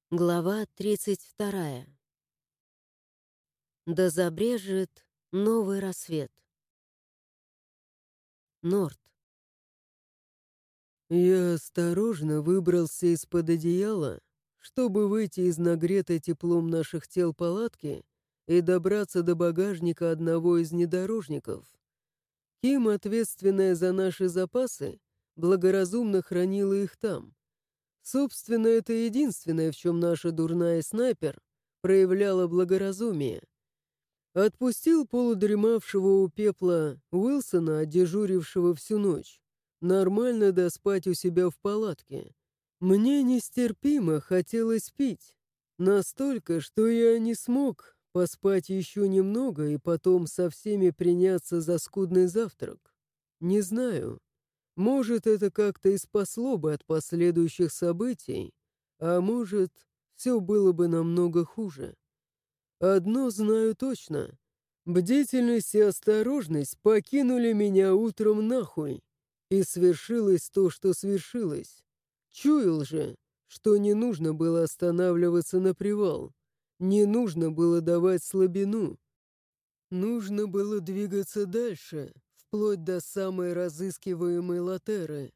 Глава 32. Да забрежет новый рассвет. Норд. Я осторожно выбрался из-под одеяла, чтобы выйти из нагретой теплом наших тел палатки и добраться до багажника одного из внедорожников. Ким, ответственная за наши запасы, благоразумно хранила их там. Собственно, это единственное, в чем наша дурная снайпер проявляла благоразумие. Отпустил полудремавшего у пепла Уилсона, дежурившего всю ночь. Нормально доспать у себя в палатке. Мне нестерпимо хотелось пить. Настолько, что я не смог поспать еще немного и потом со всеми приняться за скудный завтрак. Не знаю. Может, это как-то и спасло бы от последующих событий, а может, все было бы намного хуже. Одно знаю точно. Бдительность и осторожность покинули меня утром нахуй. И свершилось то, что свершилось. Чуял же, что не нужно было останавливаться на привал. Не нужно было давать слабину. Нужно было двигаться дальше, вплоть до самой разыскиваемой Латеры.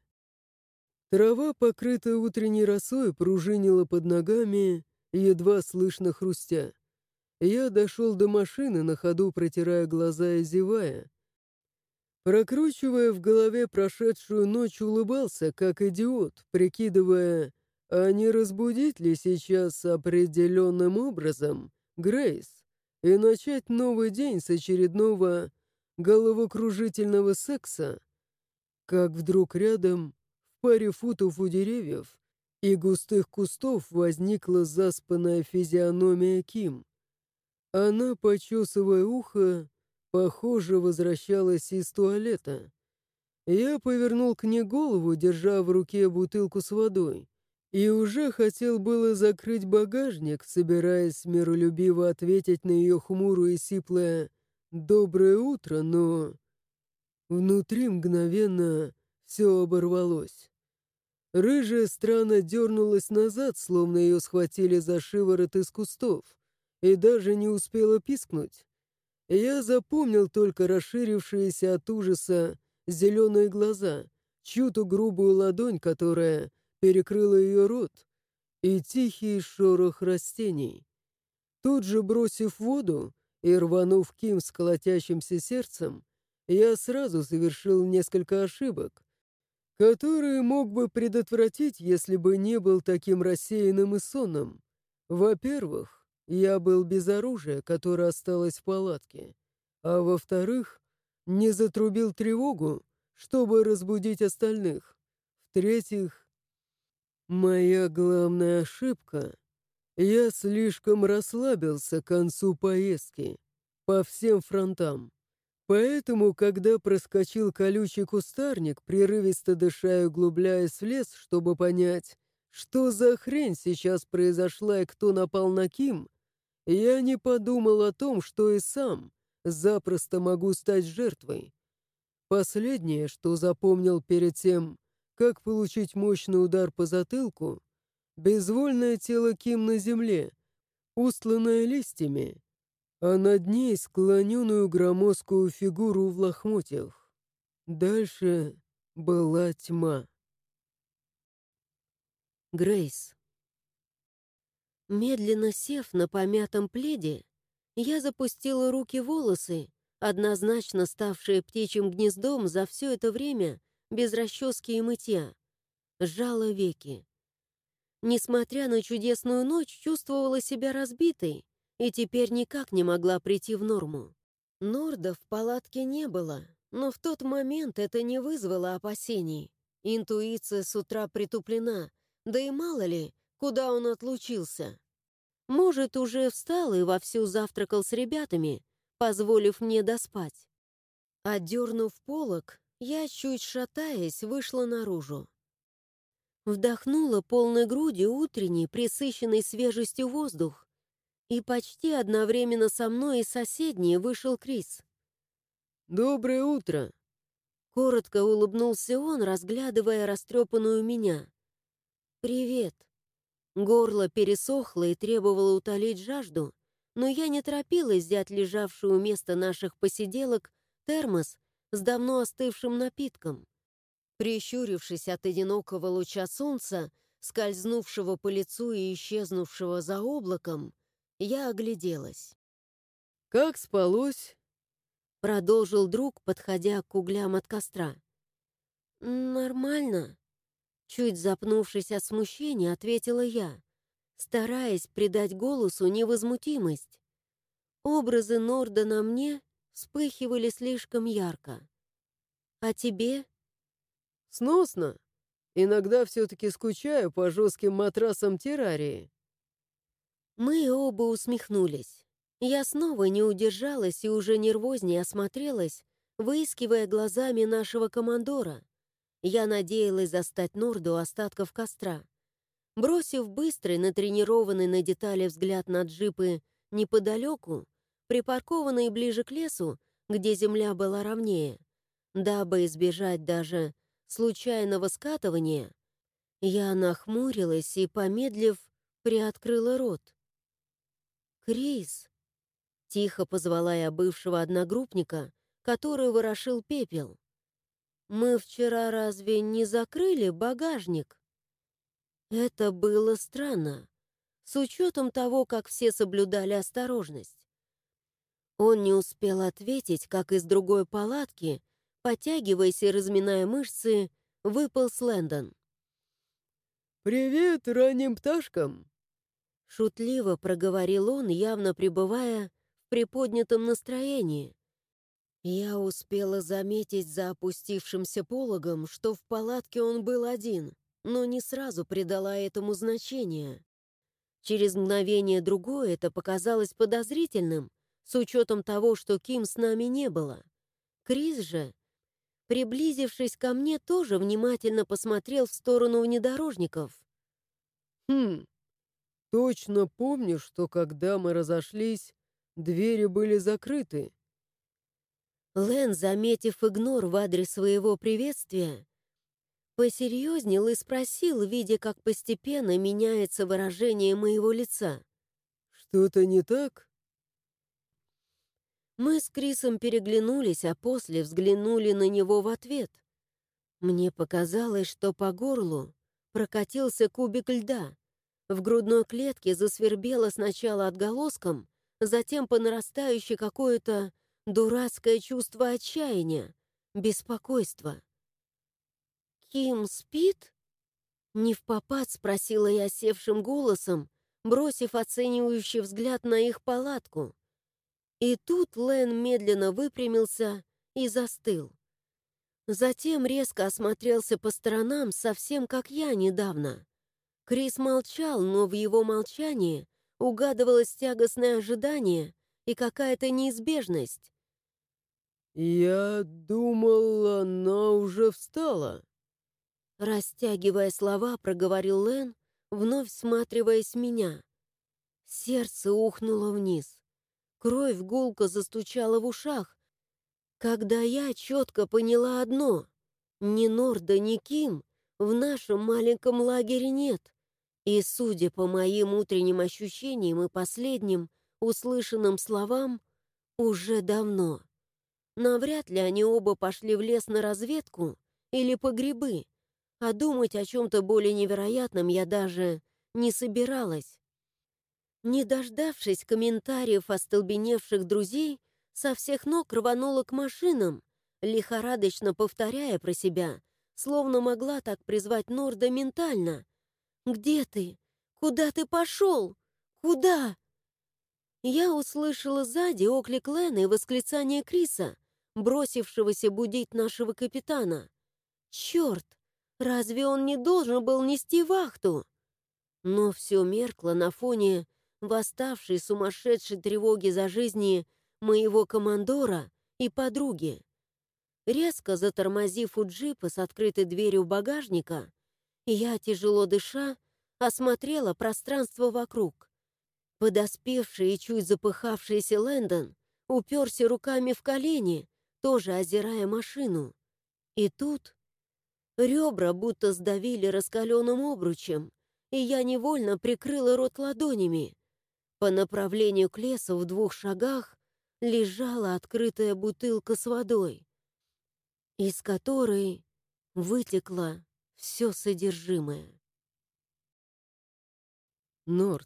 Трава, покрытая утренней росой, пружинила под ногами, едва слышно хрустя. Я дошел до машины, на ходу протирая глаза и зевая. Прокручивая в голове прошедшую ночь, улыбался, как идиот, прикидывая, а не разбудить ли сейчас определенным образом Грейс и начать новый день с очередного головокружительного секса, как вдруг рядом, в паре футов у деревьев и густых кустов, возникла заспанная физиономия Ким. Она, почесывая ухо, похоже, возвращалась из туалета. Я повернул к ней голову, держа в руке бутылку с водой, и уже хотел было закрыть багажник, собираясь миролюбиво ответить на ее хмурое и сиплое «доброе утро», но внутри мгновенно все оборвалось. Рыжая странно дернулась назад, словно ее схватили за шиворот из кустов, и даже не успела пискнуть. Я запомнил только расширившиеся от ужаса зеленые глаза, чью-то грубую ладонь, которая перекрыла ее рот, и тихий шорох растений. Тут же бросив воду и рванув Ким с колотящимся сердцем, я сразу совершил несколько ошибок, которые мог бы предотвратить, если бы не был таким рассеянным и сонным. Во-первых, я был без оружия, которое осталось в палатке, а во-вторых, не затрубил тревогу, чтобы разбудить остальных. В-третьих, моя главная ошибка — я слишком расслабился к концу поездки по всем фронтам. Поэтому, когда проскочил колючий кустарник, прерывисто дыша и углубляясь в лес, чтобы понять, что за хрень сейчас произошла и кто напал на Ким, я не подумал о том, что и сам запросто могу стать жертвой. Последнее, что запомнил перед тем, как получить мощный удар по затылку, безвольное тело Ким на земле, устланное листьями, а над ней склоненную громоздкую фигуру в лохмотьях. Дальше была тьма. Грейс. Медленно сев на помятом пледе, я запустила руки в волосы, однозначно ставшие птичьим гнездом за все это время без расчески и мытья. Сжала веки. Несмотря на чудесную ночь, чувствовала себя разбитой и теперь никак не могла прийти в норму. Норда в палатке не было, но в тот момент это не вызвало опасений. Интуиция с утра притуплена, да и мало ли, куда он отлучился. Может, уже встал и вовсю завтракал с ребятами, позволив мне доспать. Отдернув полог, я, чуть шатаясь, вышла наружу. Вдохнула полной грудью утренний, пресыщенный свежестью воздух, и почти одновременно со мной и соседней вышел Крис. «Доброе утро!» Коротко улыбнулся он, разглядывая растрепанную меня. «Привет!» Горло пересохло и требовало утолить жажду, но я не торопилась взять лежавший у места наших посиделок термос с давно остывшим напитком. Прищурившись от одинокого луча солнца, скользнувшего по лицу и исчезнувшего за облаком, я огляделась. «Как спалось?» — продолжил друг, подходя к углям от костра. «Нормально», — чуть запнувшись от смущения, ответила я, стараясь придать голосу невозмутимость. Образы Норда на мне вспыхивали слишком ярко. «А тебе?» «Сносно. Иногда все-таки скучаю по жестким матрасам террарии». Мы оба усмехнулись. Я снова не удержалась и уже нервознее осмотрелась, выискивая глазами нашего командора. Я надеялась застать Норду у остатков костра. Бросив быстрый, натренированный на детали взгляд на джипы неподалеку, припаркованные ближе к лесу, где земля была ровнее, дабы избежать даже случайного скатывания, я нахмурилась и, помедлив, приоткрыла рот. «Крис!» — тихо позвала я бывшего одногруппника, который ворошил пепел. «Мы вчера разве не закрыли багажник?» Это было странно, с учетом того, как все соблюдали осторожность. Он не успел ответить, как из другой палатки, потягиваясь и разминая мышцы, выполз Лэндон. «Привет ранним пташкам!» Шутливо проговорил он, явно пребывая в приподнятом настроении. Я успела заметить за опустившимся пологом, что в палатке он был один, но не сразу придала этому значения. Через мгновение другое это показалось подозрительным, с учетом того, что Ким с нами не было. Крис же, приблизившись ко мне, тоже внимательно посмотрел в сторону внедорожников. «Хм, точно помню, что когда мы разошлись, двери были закрыты». Лэн, заметив игнор в адрес своего приветствия, посерьезнел и спросил, видя, как постепенно меняется выражение моего лица. «Что-то не так?» Мы с Крисом переглянулись, а после взглянули на него в ответ. Мне показалось, что по горлу прокатился кубик льда. В грудной клетке засвербело сначала отголоском, затем по нарастающей какое-то дурацкое чувство отчаяния, беспокойства. «Ким спит?» Невпопад спросила я севшим голосом, бросив оценивающий взгляд на их палатку. И тут Лэн медленно выпрямился и застыл. Затем резко осмотрелся по сторонам, совсем как я недавно. Крис молчал, но в его молчании угадывалось тягостное ожидание и какая-то неизбежность. «Я думал, она уже встала». Растягивая слова, проговорил Лэн, вновь всматриваясь в меня. Сердце ухнуло вниз. Кровь гулко застучала в ушах, когда я четко поняла одно: ни Норда, ни Ким в нашем маленьком лагере нет. И, судя по моим утренним ощущениям и последним услышанным словам, уже давно. Навряд ли они оба пошли в лес на разведку или по грибы, а думать о чем-то более невероятном я даже не собиралась. Не дождавшись комментариев остолбеневших друзей, со всех ног рванула к машинам, лихорадочно повторяя про себя, словно могла так призвать Норда ментально. «Где ты? Куда ты пошел? Куда?» Я услышала сзади оклик Лена и восклицание Криса, бросившегося будить нашего капитана. «Черт! Разве он не должен был нести вахту?» Но все меркло на фоне восставшей сумасшедшей тревоги за жизни моего командора и подруги. Резко затормозив у джипа с открытой дверью багажника, я, тяжело дыша, осмотрела пространство вокруг. Подоспевший и чуть запыхавшийся Лэндон уперся руками в колени, тоже озирая машину. И тут ребра будто сдавили раскаленным обручем, и я невольно прикрыла рот ладонями. По направлению к лесу в 2 шагах лежала открытая бутылка с водой, из которой вытекло все содержимое. Норт.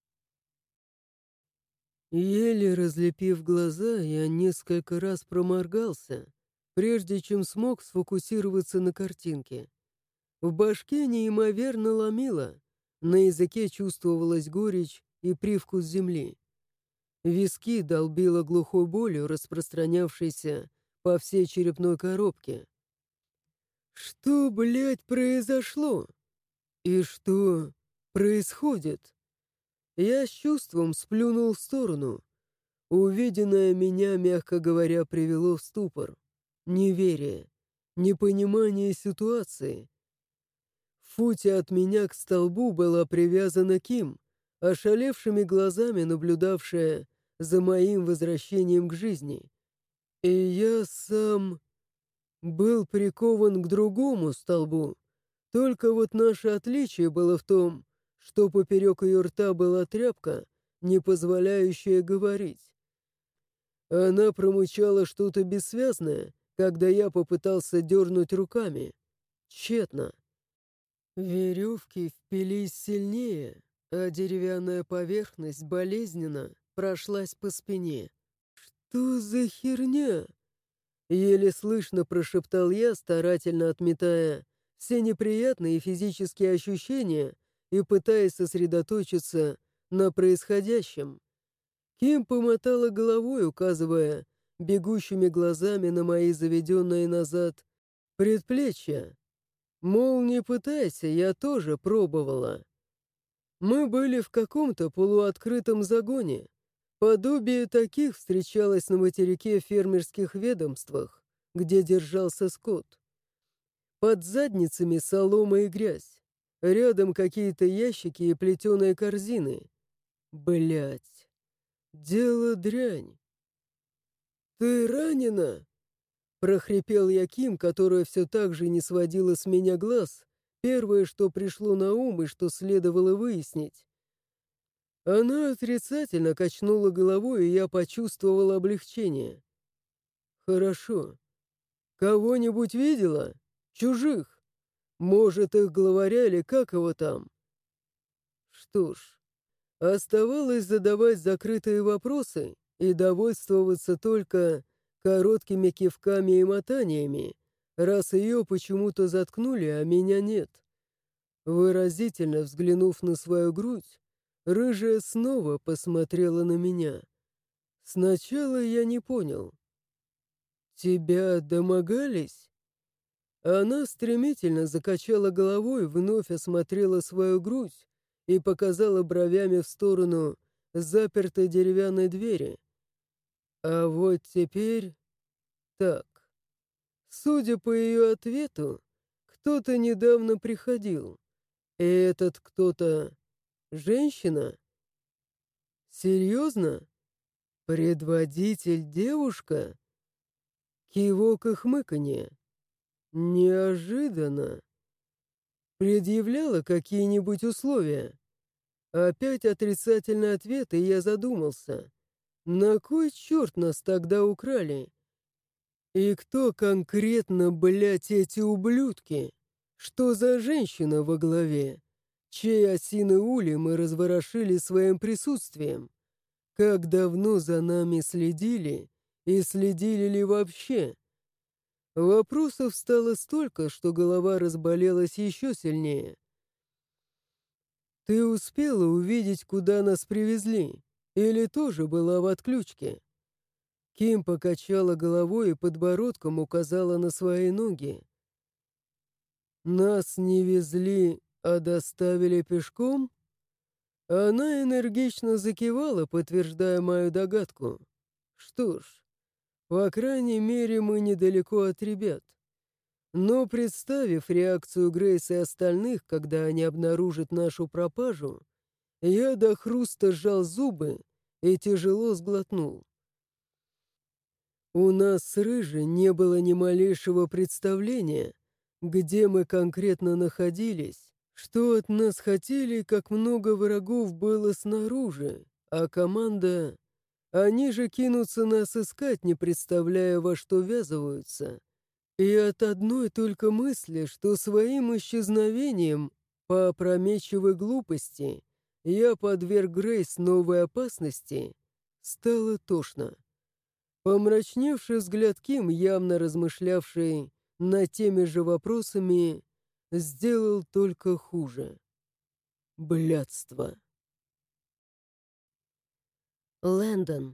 Еле разлепив глаза, я несколько раз проморгался, прежде чем смог сфокусироваться на картинке. В башке неимоверно ломило, на языке чувствовалась горечь и привкус земли. Виски долбило глухой болью, распространявшейся по всей черепной коробке. Что, блядь, произошло? И что происходит? Я с чувством сплюнул в сторону. Увиденное меня, мягко говоря, привело в ступор. Неверие, непонимание ситуации. В футе от меня к столбу была привязана Ким, ошалевшими глазами наблюдавшая за моим возвращением к жизни. И я сам был прикован к другому столбу. Только вот наше отличие было в том, что поперек ее рта была тряпка, не позволяющая говорить. Она промычала что-то бессвязное, когда я попытался дернуть руками. Тщетно. Веревки впились сильнее, а деревянная поверхность болезненно прошлась по спине. «Что за херня?» Еле слышно прошептал я, старательно отметая все неприятные физические ощущения и пытаясь сосредоточиться на происходящем. Ким помотала головой, указывая бегущими глазами на мои заведенные назад предплечья. Мол, не пытайся, я тоже пробовала. Мы были в каком-то полуоткрытом загоне. Подобие таких встречалось на материке в фермерских ведомствах, где держался скот. Под задницами солома и грязь. Рядом какие-то ящики и плетеные корзины. Блять, дело дрянь. «Ты ранена?» — прохрипел я Ким, которая все так же не сводила с меня глаз. Первое, что пришло на ум и что следовало выяснить. Она отрицательно качнула головой, и я почувствовал облегчение. «Хорошо. Кого-нибудь видела? Чужих? Может, их главаря или как его там?» Что ж, оставалось задавать закрытые вопросы и довольствоваться только короткими кивками и мотаниями, раз ее почему-то заткнули, а меня нет. Выразительно взглянув на свою грудь, рыжая снова посмотрела на меня. Сначала я не понял. «Тебя домогались?» Она стремительно закачала головой, вновь осмотрела свою грудь и показала бровями в сторону запертой деревянной двери. А вот теперь так. Судя по ее ответу, кто-то недавно приходил. И этот кто-то — женщина? Серьезно? Предводитель девушка? Кивок и хмыканье. Неожиданно. Предъявляла какие-нибудь условия? Опять отрицательный ответ, и я задумался. На кой черт нас тогда украли? И кто конкретно, блядь, эти ублюдки? Что за женщина во главе? Чей осиный улей мы разворошили своим присутствием? Как давно за нами следили? И следили ли вообще? Вопросов стало столько, что голова разболелась еще сильнее. «Ты успела увидеть, куда нас привезли? Или тоже была в отключке?» Ким покачала головой и подбородком указала на свои ноги. «Нас не везли, а доставили пешком?» Она энергично закивала, подтверждая мою догадку. «Что ж, по крайней мере, мы недалеко от ребят». Но, представив реакцию Грейс и остальных, когда они обнаружат нашу пропажу, я до хруста сжал зубы и тяжело сглотнул. У нас с Рыжей не было ни малейшего представления, где мы конкретно находились, что от нас хотели, как много врагов было снаружи, а команда... Они же кинутся нас искать, не представляя, во что ввязываются. И от одной только мысли, что своим исчезновением по опрометчивой глупости я подверг Грейс новой опасности, стало тошно. Помрачневший взгляд Ким, явно размышлявший над теми же вопросами, сделал только хуже. Блядство. Лэндон.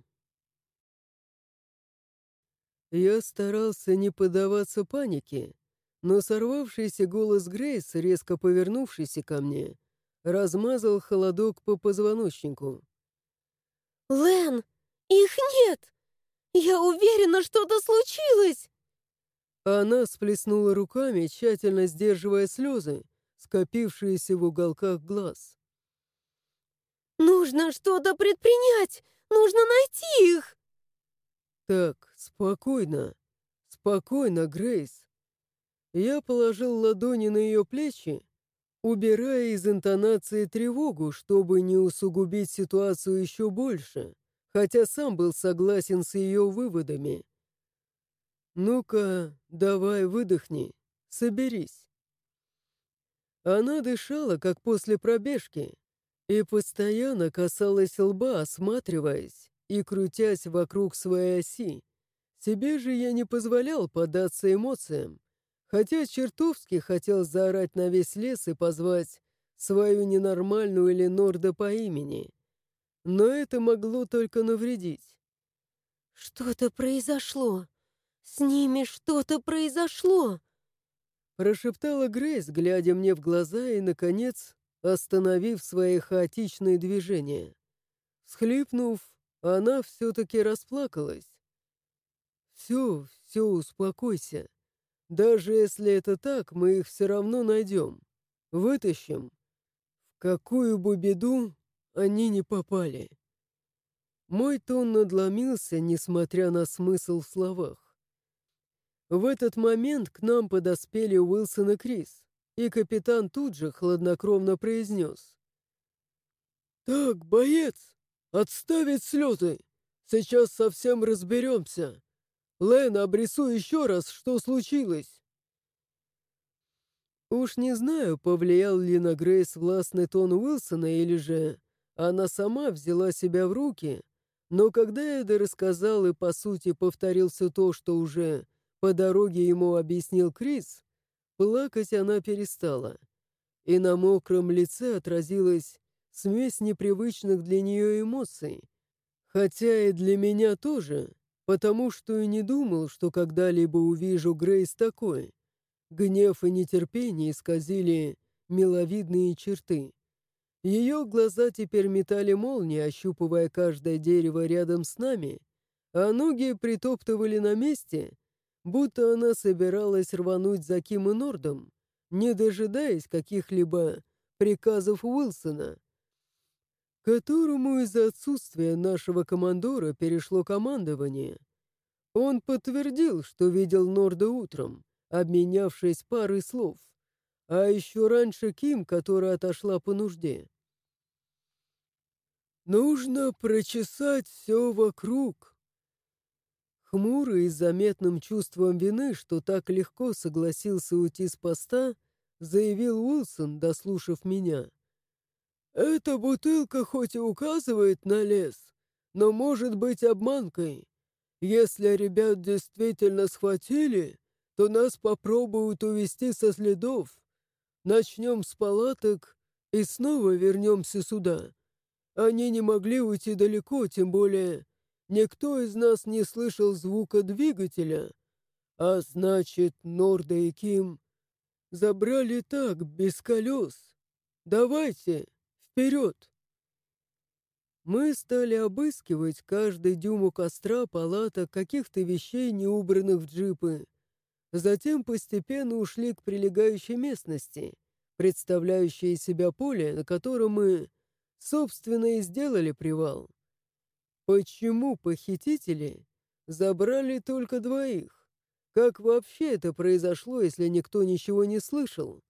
Я старался не поддаваться панике, но сорвавшийся голос Грейс, резко повернувшийся ко мне, размазал холодок по позвоночнику. «Лэн, их нет! Я уверена, что-то случилось!» Она сплеснула руками, тщательно сдерживая слезы, скопившиеся в уголках глаз. «Нужно что-то предпринять! Нужно найти их!» «Так, спокойно, спокойно, Грейс». Я положил ладони на ее плечи, убирая из интонации тревогу, чтобы не усугубить ситуацию еще больше, хотя сам был согласен с ее выводами. «Ну-ка, давай выдохни, соберись». Она дышала, как после пробежки, и постоянно касалась лба, осматриваясь и крутясь вокруг своей оси. Себе же я не позволял поддаться эмоциям, хотя чертовски хотел заорать на весь лес и позвать свою ненормальную Ленорда по имени. Но это могло только навредить. «Что-то произошло! С ними что-то произошло!» Прошептала Грейс, глядя мне в глаза и, наконец, остановив свои хаотичные движения. Всхлипнув, она все-таки расплакалась. Все, успокойся. Даже если это так, мы их все равно найдем. Вытащим. В какую бы беду они не попали». Мой тон надломился, несмотря на смысл в словах. В этот момент к нам подоспели Уилсон и Крис, и капитан тут же хладнокровно произнес: «Так, боец, отставить слезы! Сейчас совсем разберемся. Лэн, обрисуй еще раз, что случилось». Уж не знаю, повлиял ли на Грейс властный тон Уилсона или же она сама взяла себя в руки, но когда Эда рассказал и, по сути, повторил все то, что уже по дороге ему объяснил Крис, плакать она перестала, и на мокром лице отразилась смесь непривычных для нее эмоций, хотя и для меня тоже, потому что и не думал, что когда-либо увижу Грейс такой. Гнев и нетерпение исказили миловидные черты. Ее глаза теперь метали молнии, ощупывая каждое дерево рядом с нами, а ноги притоптывали на месте, будто она собиралась рвануть за Ким и Нордом, не дожидаясь каких-либо приказов Уилсона, которому из-за отсутствия нашего командора перешло командование. Он подтвердил, что видел Норда утром, обменявшись парой слов, а еще раньше Ким, которая отошла по нужде. «Нужно прочесать все вокруг». Хмурый и с заметным чувством вины, что так легко согласился уйти с поста, заявил Уилсон, дослушав меня. «Эта бутылка хоть и указывает на лес, но может быть обманкой. Если ребят действительно схватили, то нас попробуют увести со следов. Начнем с палаток и снова вернемся сюда. Они не могли уйти далеко, тем более никто из нас не слышал звука двигателя. А значит, Норда и Ким забрали так, без колес. Давайте, вперед!» Мы стали обыскивать каждый дюйм у костра, палаток, каких-то вещей, не убранных в джипы. Затем постепенно ушли к прилегающей местности, представляющей из себя поле, на котором мы, собственно, и сделали привал. Почему похитители забрали только двоих? Как вообще это произошло, если никто ничего не слышал?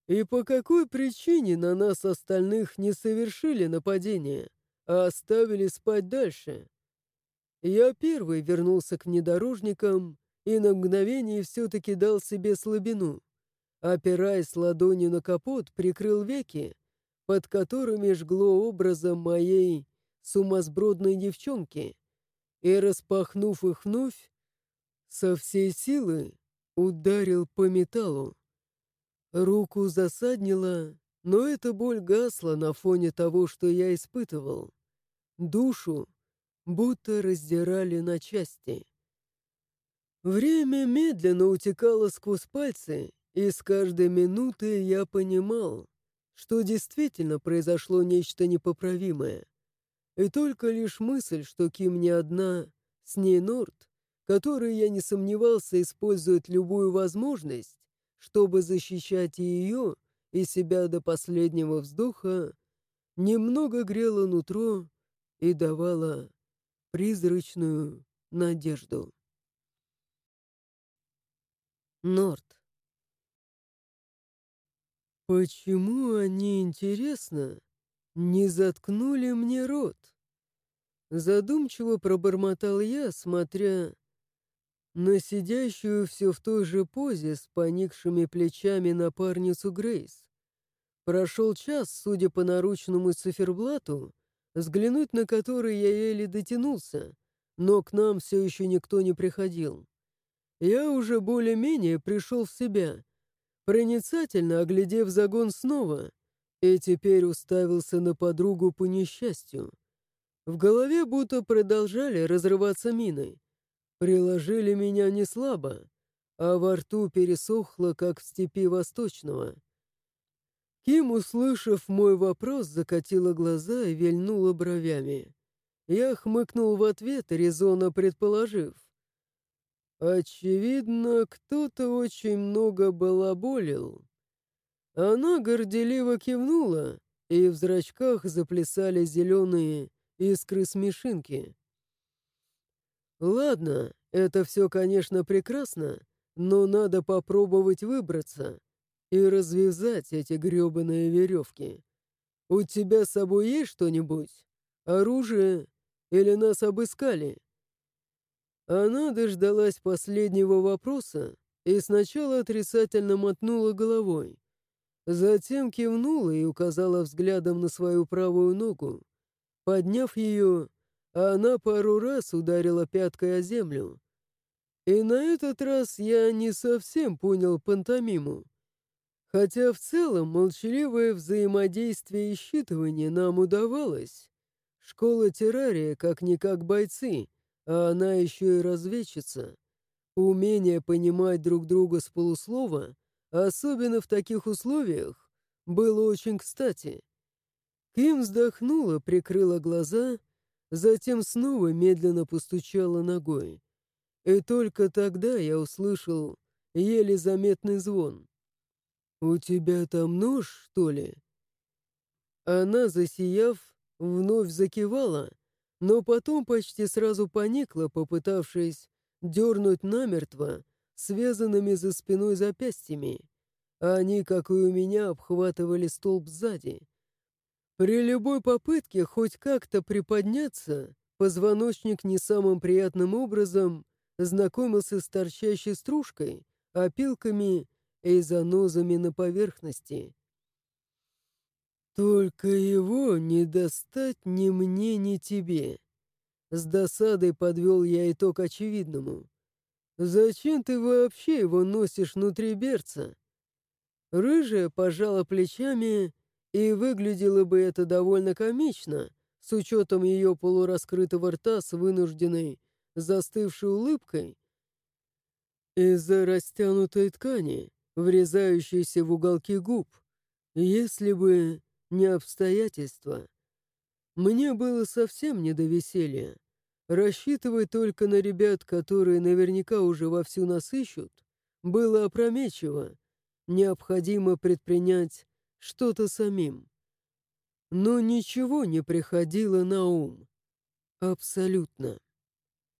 И по какой причине на нас остальных не совершили нападение, а оставили спать дальше? Я первый вернулся к внедорожникам и на мгновение все-таки дал себе слабину. Опираясь ладонью на капот, прикрыл веки, под которыми жгло образом моей сумасбродной девчонки, и, распахнув их вновь, со всей силы ударил по металлу. Руку засаднило, но эта боль гасла на фоне того, что я испытывал. Душу будто раздирали на части. Время медленно утекало сквозь пальцы, и с каждой минуты я понимал, что действительно произошло нечто непоправимое. И только лишь мысль, что Ким не одна, с ней Норт, который, я не сомневался, использует любую возможность, чтобы защищать и ее, и себя до последнего вздоха, немного грела нутро и давала призрачную надежду. Норт. Почему они, интересно, не заткнули мне рот? Задумчиво пробормотал я, смотря на сидящую все в той же позе с поникшими плечами напарницу Грейс. Прошел час, судя по наручному циферблату, взглянуть на который я еле дотянулся, но к нам все еще никто не приходил. Я уже более-менее пришел в себя, проницательно оглядев загон снова, и теперь уставился на подругу по несчастью. В голове будто продолжали разрываться мины. Приложили меня не слабо, а во рту пересохло, как в степи Восточного. Ким, услышав мой вопрос, закатила глаза и вильнула бровями. Я хмыкнул в ответ, резонно предположив: очевидно, кто-то очень много балаболил. Она горделиво кивнула, и в зрачках заплясали зеленые искры-смешинки. Ладно, это все, конечно, прекрасно, но надо попробовать выбраться и развязать эти грёбаные веревки. У тебя с собой есть что-нибудь? Оружие? Или нас обыскали? Она дождалась последнего вопроса и сначала отрицательно мотнула головой, затем кивнула и указала взглядом на свою правую ногу. Подняв ее, она пару раз ударила пяткой о землю. И на этот раз я не совсем понял пантомиму. Хотя в целом молчаливое взаимодействие и считывание нам удавалось. Школа террария как-никак бойцы, а она еще и разведчица. Умение понимать друг друга с полуслова, особенно в таких условиях, было очень кстати. Ким вздохнула, прикрыла глаза, затем снова медленно постучала ногой. И только тогда я услышал еле заметный звон. «У тебя там нож, что ли?» Она, засияв, вновь закивала, но потом почти сразу поникла, попытавшись дернуть намертво связанными за спиной запястьями. Они, как и у меня, обхватывали столб сзади. При любой попытке хоть как-то приподняться, позвоночник не самым приятным образом знакомился с торчащей стружкой, опилками и занозами на поверхности. «Только его не достать ни мне, ни тебе». С досадой подвел я итог очевидному. «Зачем ты вообще его носишь внутри берца?» Рыжая пожала плечами, и выглядело бы это довольно комично, с учетом ее полураскрытого рта с вынужденной, застывшей улыбкой из-за растянутой ткани, врезающейся в уголки губ, если бы не обстоятельства. Мне было совсем не до веселья. Рассчитывать только на ребят, которые наверняка уже вовсю нас ищут, было опрометчиво. Необходимо предпринять что-то самим. Но ничего не приходило на ум. Абсолютно.